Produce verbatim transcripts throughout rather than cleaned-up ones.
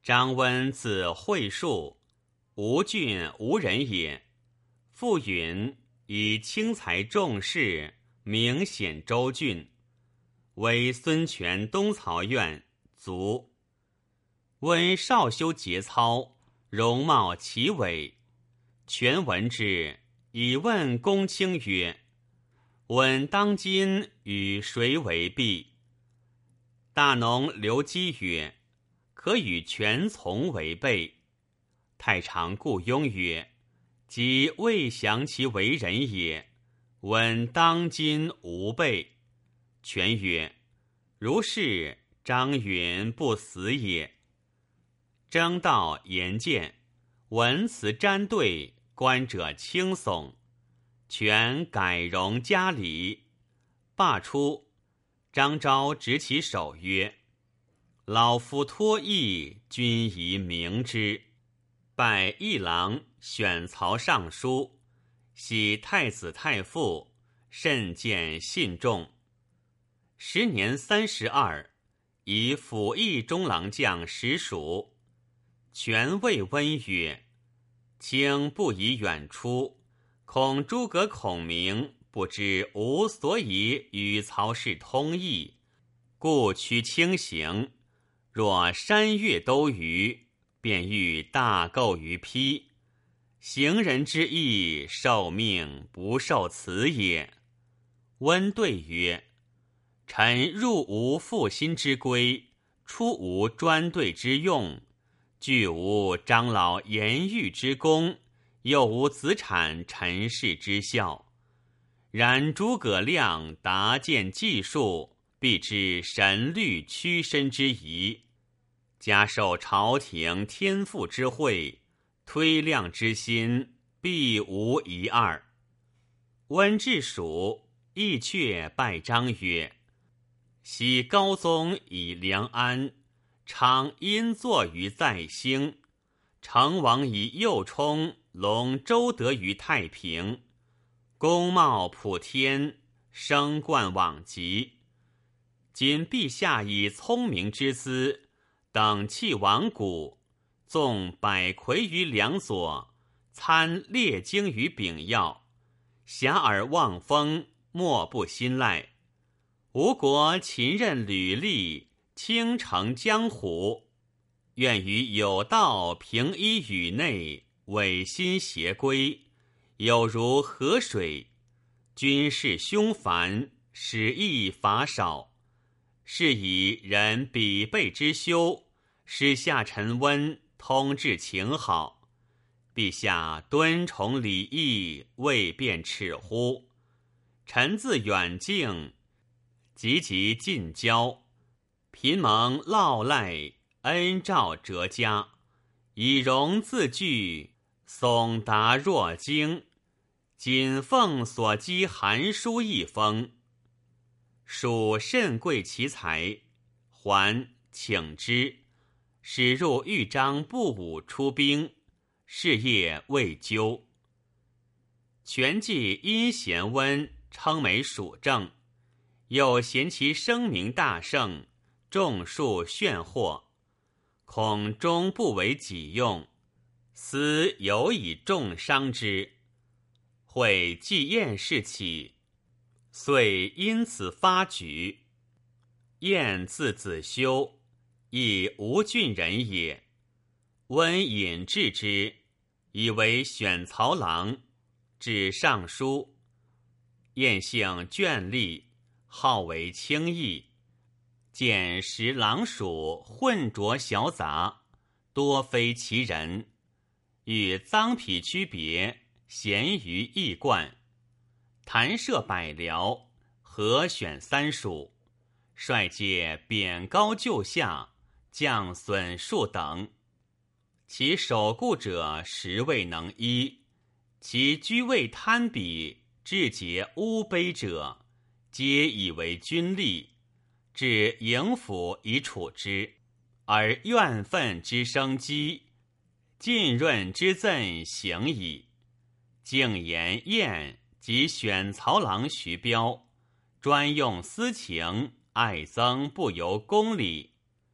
张温字惠树，吴郡吴人也。父允以轻财重士，名显州郡，为孙权东曹院卒。温少修节操，容貌奇伟。权闻之，以问公卿曰：温当今与谁为弊？大农刘基曰：可与权从为备。太常顾雍曰：即未详其为人也，温当今无备。权曰：如是，张允不死也。征道言见，文辞沾对，观者轻悚。权改容加礼。罢出，张昭执其手曰：老夫托义，君宜明之。拜议郎，选曹尚书，喜太子太傅，甚见信重。时年三十二，以辅议中郎将实属。权谓温曰：卿不宜远出，恐诸葛孔明不知吾所以与曹氏通义，故趋轻行。若山岳都虞，便欲大构于丕。行人之义，受命不受辞也。温对曰：臣入无负心之规，出无专对之用，具无张老言喻之功，又无子产陈氏之效。然诸葛亮达见技术，必知神律屈身之宜。加受朝廷天赋之惠，推量之心，必无一二。温至蜀，亦却拜张曰：昔高宗以梁安，常因坐于在兴，成王以右冲隆周德于太平，功茂普天，升冠罔极。今陛下以聪明之资，等弃王谷，纵百魁于梁左，参列经于丙曜，遐迩望风，莫不信赖。吴国秦任履历，倾城江湖，愿于有道平一宇内，违心邪规，有如河水。军事凶繁，使役乏少，是以人比备之修，使下臣温通治情好。陛下敦崇礼义，未便耻乎？臣自远近，急急近交，贫蒙烙赖，恩诏折加，以容自具，悚达若惊。谨奉所积函书一封，属甚贵其才，还请之，使入豫章不武出兵，事业未究。权既因贤温，称为蜀正，又嫌其声名大盛，众数炫惑，恐终不为己用，思有以重伤之。会既晏氏起，遂因此发举。晏字子修，亦吴郡人也。温引致之，以为选曹郎，至尚书。晏性眷力，好为轻易，见识郎属混浊小杂，多非其人，与臧否区别，咸于异贯。弹射百僚，合选三属，率借贬高就下，降损数等。其守固者实未能依，其居位贪比，志节污卑者，皆以为军吏，至营府以处之，而怨愤之生机，浸润之赠行矣。竟言晏即选曹郎徐彪，专用私情，爱憎不由公理。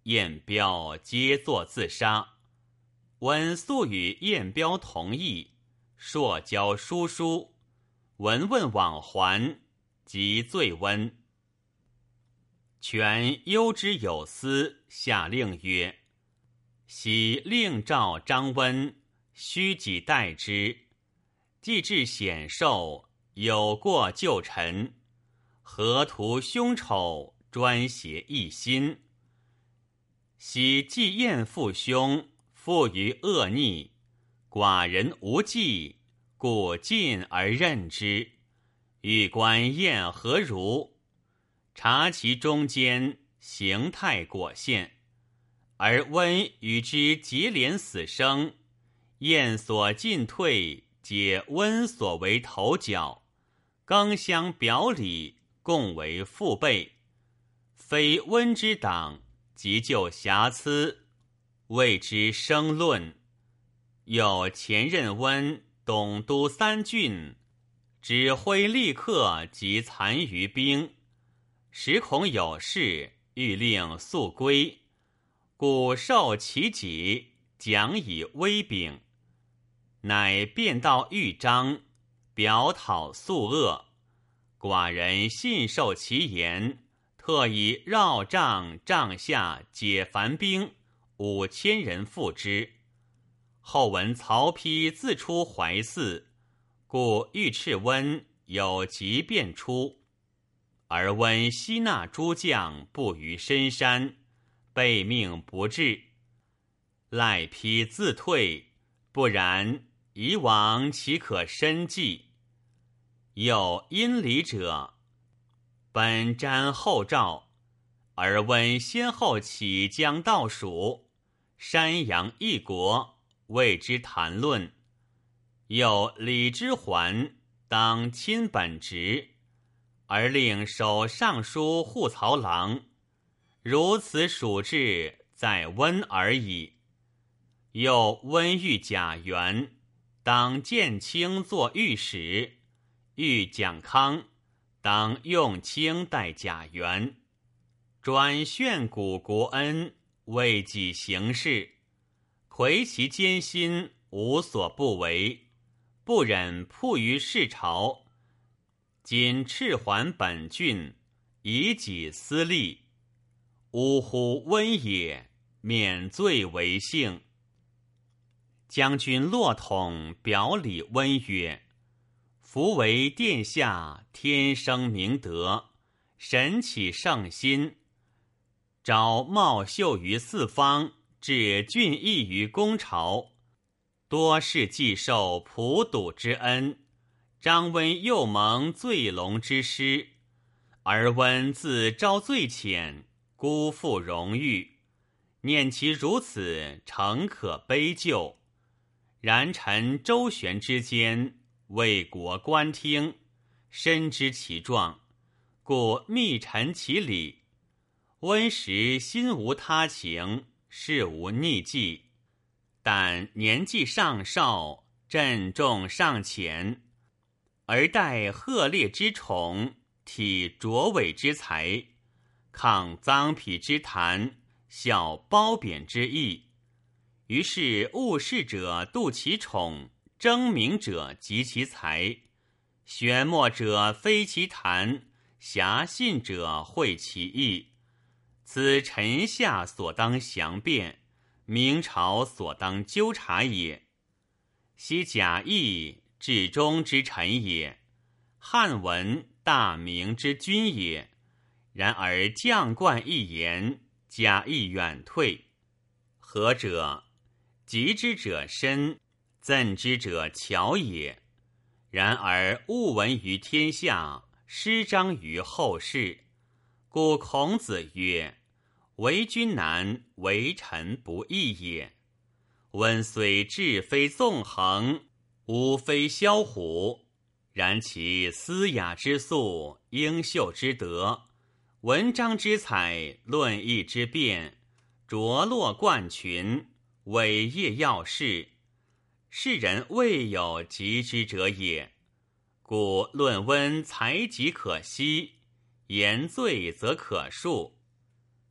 晏彪皆作自杀。温素与晏彪同意，朔交书书。闻问往还，即罪温。权忧之有司，下令曰：昔令召张温，虚己待之，既至显寿，有过旧臣，何图凶丑，专挟一心？昔既晏父兄，负于恶逆，寡人无忌，故进而任之。欲观晏何如？察其中间，形态果现，而温与之结连死生，晏所进退，皆温所为头角，更相表里，共为父辈。非温之党，即就瑕疵，谓之生论。有前任温董督三郡，指挥立刻及残余兵，时恐有事，欲令速归，故受其己，讲以威柄，乃便到豫章，表讨宿恶。寡人信受其言，特以绕帐帐下解凡兵五千人赴之。后闻曹丕自出淮泗，故欲斥温有急便出，而温吸纳诸将布于深山，被命不至。赖丕自退，不然以往岂可深计？有因礼者，本瞻后诏，而温先后起将到蜀，山阳一国，谓之谈论。有李之还，当亲本职，而令守尚书护曹郎，如此属志，在温而已。又温欲贾元，当建卿作御史，欲蒋康，当用卿代贾元，转炫古国恩，为己行事，魁其艰辛，无所不为，不忍扑于世朝。今赤还本郡，以己私利，呜呼温也，免罪为幸。将军骆统表里温曰：夫为殿下，天生明德，神起圣心，昭茂秀于四方，至俊逸于公朝，多事既受普笃之恩。张温又蒙醉龙之师，而温自招罪浅，辜负荣誉，念其如此，诚可悲疚。然臣周旋之间，为国观听，深知其状，故密陈其理。温时心无他情，事无逆计，但年纪尚少，阵重尚浅，而待鹤猎之宠，体卓伟之才，抗臧否之谈，效褒贬之意。于是误事者妒其宠，争名者及其才，玄默者非其谈，遐信者会其意。此臣下所当详辩，明朝所当纠察也。昔贾谊，至忠之臣也，汉文大明之君也，然而将冠一言，贾谊远退。何者？及之者深，赠之者巧也。然而勿闻于天下，失彰于后世。故孔子曰：为君难，为臣不易也。温虽志非纵横，吾非枭虎，然其思雅之素，英秀之德，文章之采，论议之辩，着落冠群，伟业要事，世人未有及之者也。故论温才极可惜，言罪则可恕。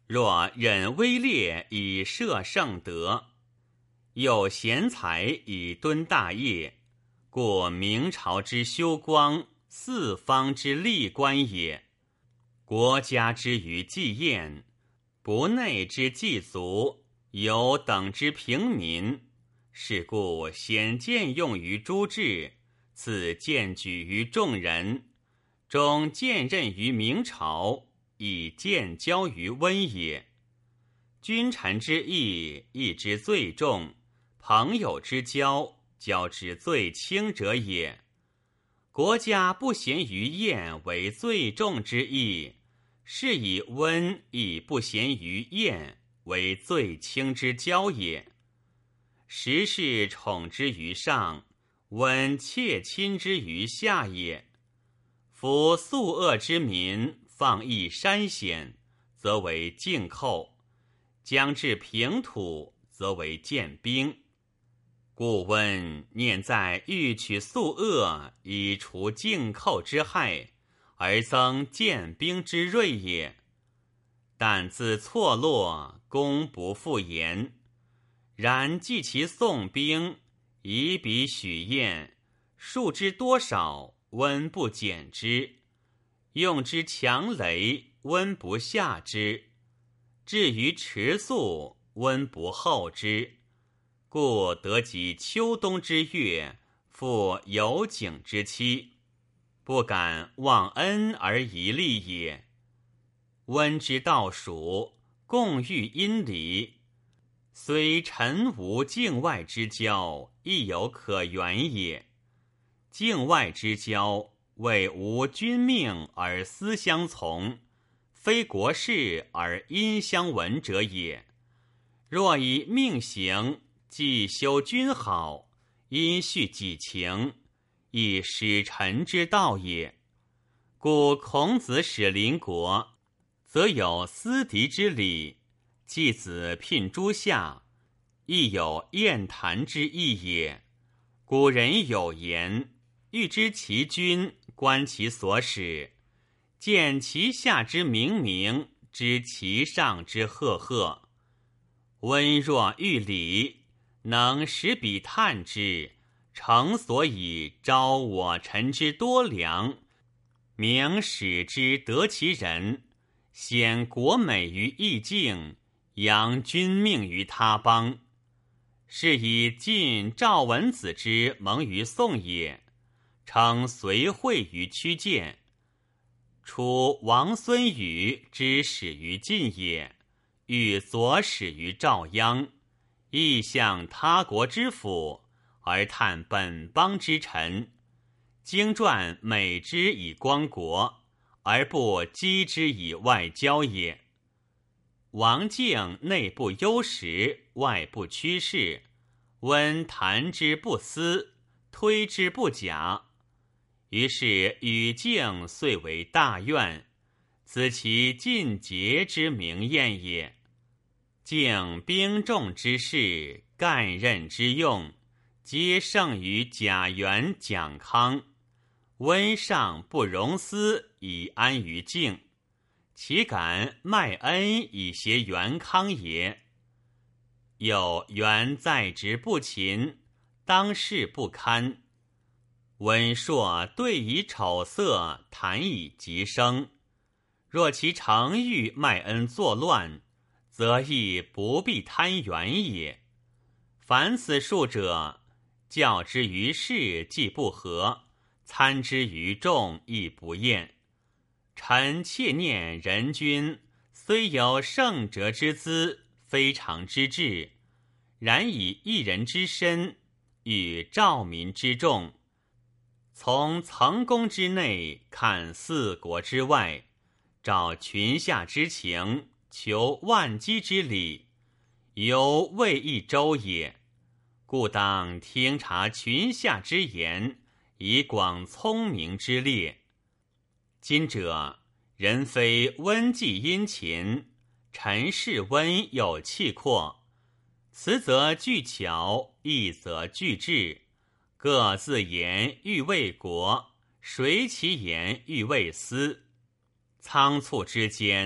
若忍威烈以摄圣德，有贤才以敦大业，故明朝之修光，四方之立观也。国家之于祭宴，不内之祭足，有等之平民。是故显见用于诸治，次荐举于众人，终荐任于明朝，以建交于温也。君臣之义，义之最重；朋友之交，交之最轻者也。国家不贤于宴为最重之义，是以温亦不贤于宴为最轻之交也。时事宠之于上，温妾亲之于下也。夫素恶之民，放逸山险，则为境寇；将至平土，则为见兵。故温念在欲取素恶，以除境寇之害，而增见兵之锐也。但自错落，功不复言。然计其送兵，以彼许宴，数之多少，温不减之；用之强雷，温不下之；至于持粟，温不厚之。故得及秋冬之月，复有景之期，不敢忘恩而遗利也。温之道属，共遇阴离。虽臣无境外之交，亦有可原也。境外之交，为无君命而私相从，非国事而因相闻者也。若以命行，既修君好，因续己情，亦使臣之道也。故孔子使邻国，则有私敌之礼；季子聘诸夏，亦有宴谈之意也。古人有言：欲知其君，观其所使；见其下之明明，知其上之赫赫。温若欲礼，能使彼探之，诚所以招我臣之多良，明使之得其人，显国美于异境，扬君命于他邦。是以晋赵文子之蒙于宋也，称隋惠于屈建；楚王孙宇之始于晋也，欲左始于赵鞅。亦向他国之辅，而探本邦之臣；经传美之以光国，而不讥之以外交也。王敬内部忧实，外部趋势；温谈之不私，推之不假。于是与敬遂为大怨，此其尽节之明验也。敬兵众之事，干任之用，皆胜于贾元、蒋康。温尚不容私以安于敬，岂敢卖恩以挟元康也？有元在职不勤，当世不堪。温硕对以丑色，谈以极生。若其诚欲卖恩作乱，则亦不必贪元也。凡此数者，教之于世既不合，参之于众亦不厌。臣切念人君，虽有圣哲之资，非常之志，然以一人之身，与兆民之众，从层宫之内看四国之外，找群下之情，求万机之理，犹未一周也。故当听察群下之言，以广聪明之列。今者人非温既殷勤，臣是温有气阔，辞则具巧，义则具智，各自言欲为国，谁其言欲为私。仓促之间，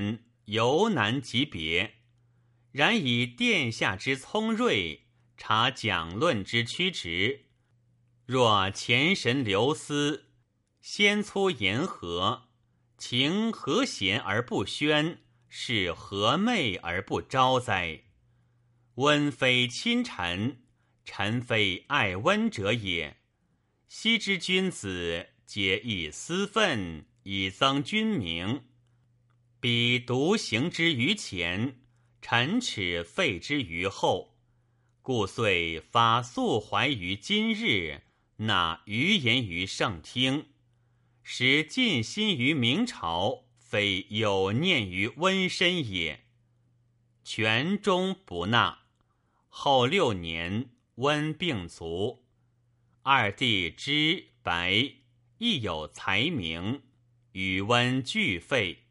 犹难及别。然以殿下之聪锐，察讲论之曲直。若前神流思，先粗言和，情和谐而不宣，是和媚而不招哉？温非亲臣，臣非爱温者也。昔之君子，皆以私愤，以增君名。彼独行之于前，臣耻废之于后。故遂发素怀于今日，纳余言于圣听。使尽心于明朝，非有念于温身也。权终不纳。后六年，温病卒。二弟之白亦有才名，与温俱废。